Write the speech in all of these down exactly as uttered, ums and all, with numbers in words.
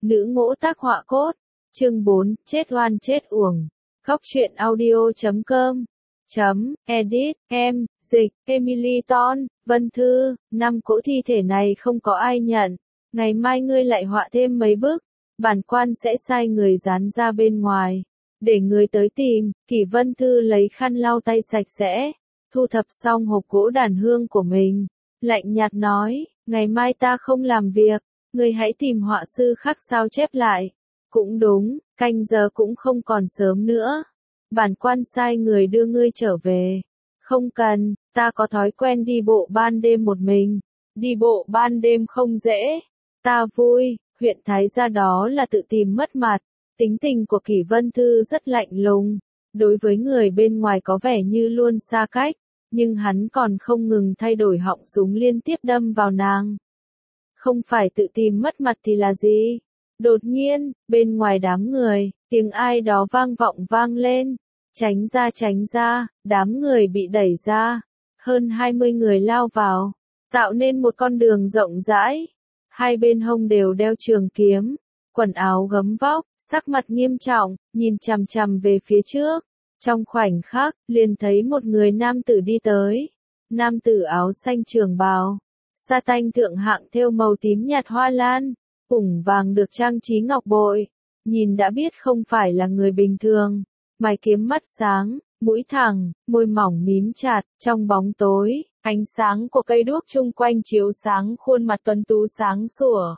Nữ ngỗ tác họa cốt. Chương bốn, chết oan chết uổng. Góc truyện audio chấm com. Chấm, edit, em, dịch, Emily Ton, Vân Thư, năm cỗ thi thể này không có ai nhận. Ngày mai ngươi lại họa thêm mấy bức. Bản quan sẽ sai người dán ra bên ngoài. Để người tới tìm. Kỷ Vân Thư lấy khăn lau tay sạch sẽ. Thu thập xong hộp gỗ đàn hương của mình. Lạnh nhạt nói, ngày mai ta không làm việc. Ngươi hãy tìm họa sư khác sao chép lại. Cũng đúng, canh giờ cũng không còn sớm nữa. Bản quan sai người đưa ngươi trở về. Không cần, ta có thói quen đi bộ ban đêm một mình. Đi bộ ban đêm không dễ. Ta vui, huyện Thái gia đó là tự tìm mất mặt. Tính tình của Kỷ Vân Thư rất lạnh lùng. Đối với người bên ngoài có vẻ như luôn xa cách. Nhưng hắn còn không ngừng thay đổi họng súng liên tiếp đâm vào nàng. Không phải tự tìm mất mặt thì là gì? Đột nhiên, bên ngoài đám người, tiếng ai đó vang vọng vang lên. Tránh ra tránh ra, đám người bị đẩy ra. Hơn hai mươi người lao vào, tạo nên một con đường rộng rãi. Hai bên hông đều đeo trường kiếm, quần áo gấm vóc, sắc mặt nghiêm trọng, nhìn chằm chằm về phía trước. Trong khoảnh khắc, liền thấy một người nam tử đi tới. Nam tử áo xanh trường bào, sa tanh thượng hạng thêu màu tím nhạt hoa lan, ủng vàng được trang trí ngọc bội. Nhìn đã biết không phải là người bình thường. Mày kiếm mắt sáng, mũi thẳng, môi mỏng mím chặt, trong bóng tối, ánh sáng của cây đuốc chung quanh chiếu sáng khuôn mặt tuấn tú sáng sủa.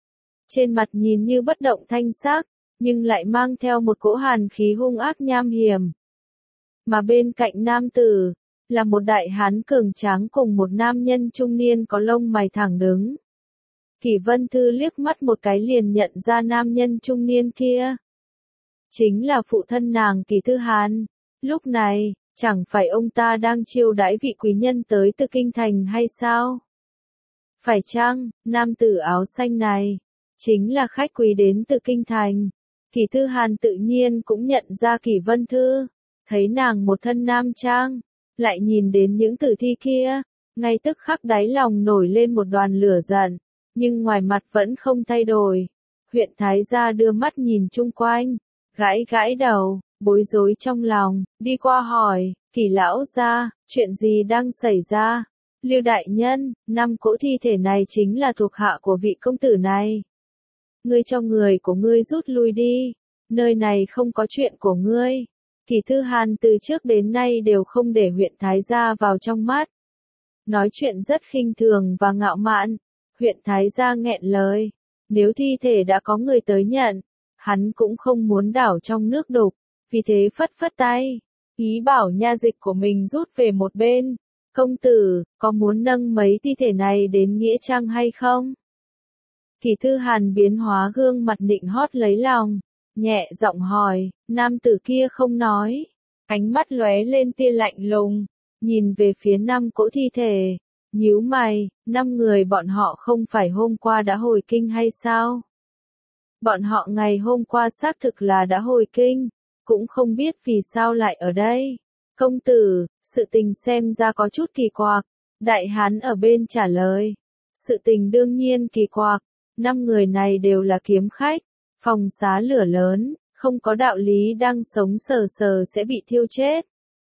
Trên mặt nhìn như bất động thanh sắc, nhưng lại mang theo một cỗ hàn khí hung ác nham hiểm. Mà bên cạnh nam tử, là một đại hán cường tráng cùng một nam nhân trung niên có lông mày thẳng đứng. Kỷ Vân Thư liếc mắt một cái liền nhận ra nam nhân trung niên kia. Chính là phụ thân nàng Kỷ Thư Hàn. Lúc này, chẳng phải ông ta đang chiêu đãi vị quý nhân tới từ kinh thành hay sao? Phải chăng, nam tử áo xanh này, chính là khách quý đến từ kinh thành? Kỷ Thư Hàn tự nhiên cũng nhận ra Kỷ Vân Thư, thấy nàng một thân nam trang, lại nhìn đến những tử thi kia, ngay tức khắc đáy lòng nổi lên một đoàn lửa giận, nhưng ngoài mặt vẫn không thay đổi. Huyện Thái gia đưa mắt nhìn chung quanh, gãi gãi đầu, bối rối trong lòng, đi qua hỏi, Kỷ lão gia, chuyện gì đang xảy ra? Lưu đại nhân, năm cỗ thi thể này chính là thuộc hạ của vị công tử này. Ngươi cho người của ngươi rút lui đi, nơi này không có chuyện của ngươi. Kỷ Thư Hàn từ trước đến nay đều không để huyện Thái gia vào trong mắt. Nói chuyện rất khinh thường và ngạo mạn. Huyện Thái gia nghẹn lời. Nếu thi thể đã có người tới nhận, hắn cũng không muốn đảo trong nước đục, vì thế phất phất tay, ý bảo nha dịch của mình rút về một bên. Công tử, có muốn nâng mấy thi thể này đến nghĩa trang hay không? Kỷ Thư Hàn biến hóa gương mặt nịnh hót lấy lòng, nhẹ giọng hỏi. Nam tử kia không nói, ánh mắt lóe lên tia lạnh lùng, nhìn về phía năm cỗ thi thể, nhíu mày. Năm người bọn họ không phải hôm qua đã hồi kinh hay sao? Bọn họ ngày hôm qua xác thực là đã hồi kinh, cũng không biết vì sao lại ở đây. Công tử, sự tình xem ra có chút kỳ quặc. Đại hán ở bên trả lời. Sự tình đương nhiên kỳ quặc, năm người này đều là kiếm khách, phòng xá lửa lớn, không có đạo lý đang sống sờ sờ sẽ bị thiêu chết.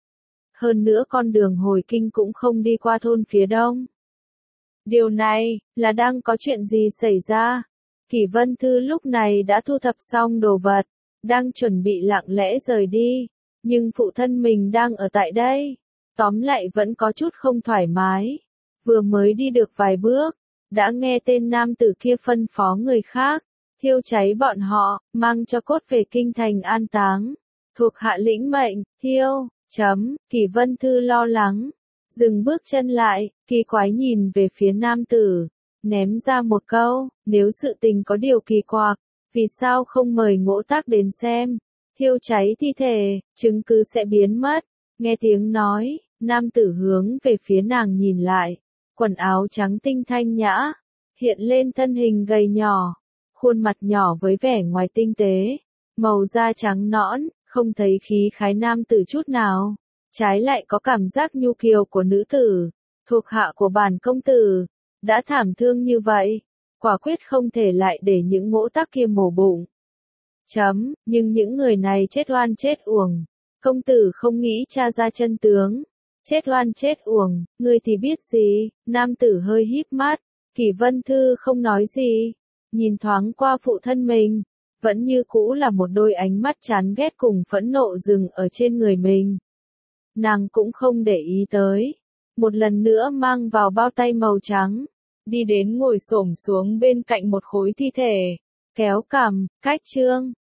Hơn nữa con đường hồi kinh cũng không đi qua thôn phía đông. Điều này, là đang có chuyện gì xảy ra? Kỷ Vân Thư lúc này đã thu thập xong đồ vật, đang chuẩn bị lặng lẽ rời đi, nhưng phụ thân mình đang ở tại đây. Tóm lại vẫn có chút không thoải mái. Vừa mới đi được vài bước, đã nghe tên nam tử kia phân phó người khác, thiêu cháy bọn họ, mang cho cốt về kinh thành an táng. Thuộc hạ lĩnh mệnh, thiêu, chấm, Kỷ Vân Thư lo lắng, dừng bước chân lại, kỳ quái nhìn về phía nam tử, ném ra một câu, nếu sự tình có điều kỳ quặc, vì sao không mời Ngỗ Tác đến xem? Thiêu cháy thi thể, chứng cứ sẽ biến mất. Nghe tiếng nói, nam tử hướng về phía nàng nhìn lại, quần áo trắng tinh thanh nhã, hiện lên thân hình gầy nhỏ, khuôn mặt nhỏ với vẻ ngoài tinh tế, màu da trắng nõn, không thấy khí khái nam tử chút nào, trái lại có cảm giác nhu kiều của nữ tử, thuộc hạ của bản công tử, đã thảm thương như vậy, quả quyết không thể lại để những ngỗ tắc kia mổ bụng. Chấm, nhưng những người này chết oan chết uổng. Công tử không nghĩ tra ra chân tướng. Chết oan chết uổng, ngươi thì biết gì? Nam tử hơi híp mắt. Kỷ Vân Thư không nói gì. Nhìn thoáng qua phụ thân mình. Vẫn như cũ là một đôi ánh mắt chán ghét cùng phẫn nộ dừng ở trên người mình. Nàng cũng không để ý tới. Một lần nữa mang vào bao tay màu trắng. Đi đến ngồi xổm xuống bên cạnh một khối thi thể. Kéo cằm, cách trương.